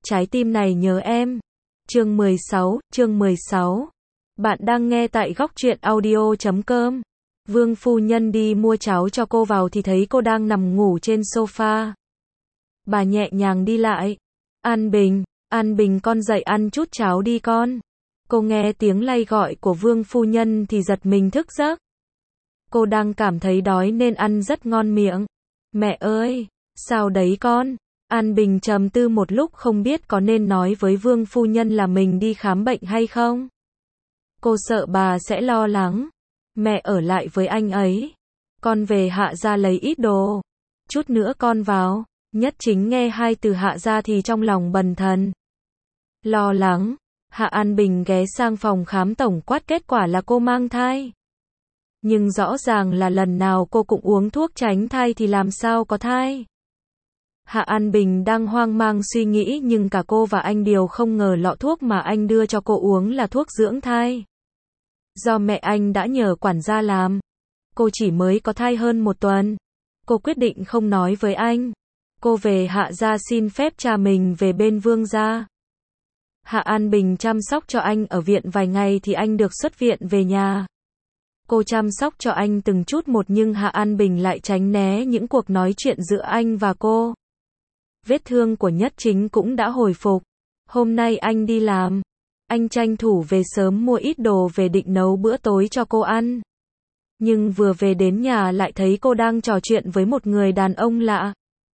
trái tim này nhớ em. Chương 16. Bạn đang nghe tại góc truyện audio.com. Vương phu nhân đi mua cháo cho cô vào thì thấy cô đang nằm ngủ trên sofa. Bà nhẹ nhàng đi lại. An Bình con dậy ăn chút cháo đi con. Cô nghe tiếng lay gọi của Vương phu nhân thì giật mình thức giấc. Cô đang cảm thấy đói nên ăn rất ngon miệng. Mẹ ơi, sao đấy con? An Bình trầm tư một lúc không biết có nên nói với Vương phu nhân là mình đi khám bệnh hay không. Cô sợ bà sẽ lo lắng. Mẹ ở lại với anh ấy. Con về Hạ gia lấy ít đồ. Chút nữa con vào. Nhất Chính nghe hai từ Hạ gia thì trong lòng bần thần. Lo lắng. Hạ An Bình ghé sang phòng khám tổng quát kết quả là cô mang thai. Nhưng rõ ràng là lần nào cô cũng uống thuốc tránh thai thì làm sao có thai. Hạ An Bình đang hoang mang suy nghĩ nhưng cả cô và anh đều không ngờ lọ thuốc mà anh đưa cho cô uống là thuốc dưỡng thai. Do mẹ anh đã nhờ quản gia làm. Cô chỉ mới có thai hơn 1 tuần. Cô quyết định không nói với anh. Cô về Hạ gia xin phép cha mình về bên Vương gia. Hạ An Bình chăm sóc cho anh ở viện vài ngày thì anh được xuất viện về nhà. Cô chăm sóc cho anh từng chút một nhưng Hạ An Bình lại tránh né những cuộc nói chuyện giữa anh và cô. Vết thương của Nhất Chính cũng đã hồi phục. Hôm nay anh đi làm. Anh tranh thủ về sớm mua ít đồ về định nấu bữa tối cho cô ăn. Nhưng vừa về đến nhà lại thấy cô đang trò chuyện với một người đàn ông lạ.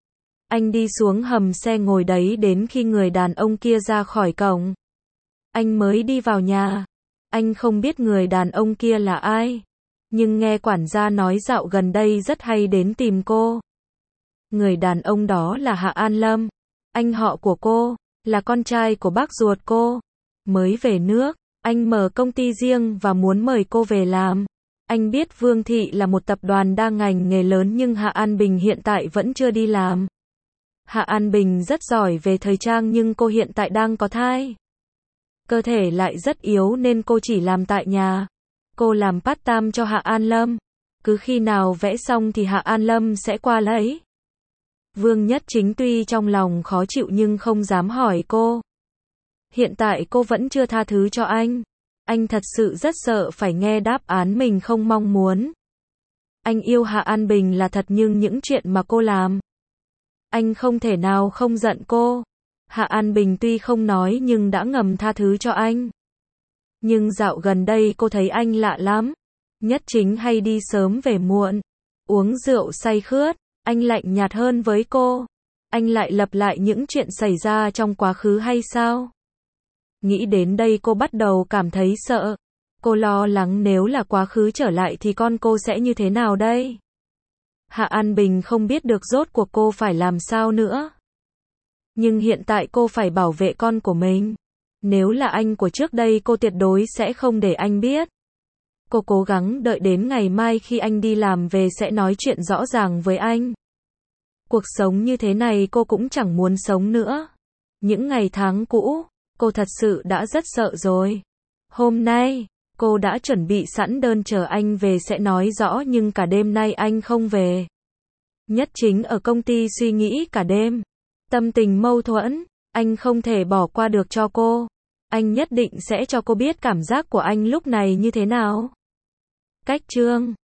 Anh đi xuống hầm xe ngồi đấy đến khi người đàn ông kia ra khỏi cổng. Anh mới đi vào nhà. Anh không biết người đàn ông kia là ai. Nhưng nghe quản gia nói dạo gần đây rất hay đến tìm cô. Người đàn ông đó là Hạ An Lâm. Anh họ của cô, là con trai của bác ruột cô. Mới về nước, anh mở công ty riêng và muốn mời cô về làm. Anh biết Vương Thị là một tập đoàn đa ngành nghề lớn nhưng Hạ An Bình hiện tại vẫn chưa đi làm. Hạ An Bình rất giỏi về thời trang nhưng cô hiện tại đang có thai. Cơ thể lại rất yếu nên cô chỉ làm tại nhà. Cô làm part-time cho Hạ An Lâm. Cứ khi nào vẽ xong thì Hạ An Lâm sẽ qua lấy. Vương Nhất Chính tuy trong lòng khó chịu nhưng không dám hỏi cô. Hiện tại cô vẫn chưa tha thứ cho anh. Anh thật sự rất sợ phải nghe đáp án mình không mong muốn. Anh yêu Hạ An Bình là thật nhưng những chuyện mà cô làm. Anh không thể nào không giận cô. Hạ An Bình tuy không nói nhưng đã ngầm tha thứ cho anh. Nhưng dạo gần đây cô thấy anh lạ lắm. Nhất Chính hay đi sớm về muộn. Uống rượu say khướt. Anh lạnh nhạt hơn với cô. Anh lại lặp lại những chuyện xảy ra trong quá khứ hay sao? Nghĩ đến đây cô bắt đầu cảm thấy sợ. Cô lo lắng nếu là quá khứ trở lại thì con cô sẽ như thế nào đây? Hạ An Bình không biết được rốt cuộc cô phải làm sao nữa. Nhưng hiện tại cô phải bảo vệ con của mình. Nếu là anh của trước đây cô tuyệt đối sẽ không để anh biết. Cô cố gắng đợi đến ngày mai khi anh đi làm về sẽ nói chuyện rõ ràng với anh. Cuộc sống như thế này cô cũng chẳng muốn sống nữa. Những ngày tháng cũ, cô thật sự đã rất sợ rồi. Hôm nay, cô đã chuẩn bị sẵn đơn chờ anh về sẽ nói rõ nhưng cả đêm nay anh không về. Nhất Chính ở công ty suy nghĩ cả đêm. Tâm tình mâu thuẫn, anh không thể bỏ qua được cho cô. Anh nhất định sẽ cho cô biết cảm giác của anh lúc này như thế nào. Cách chương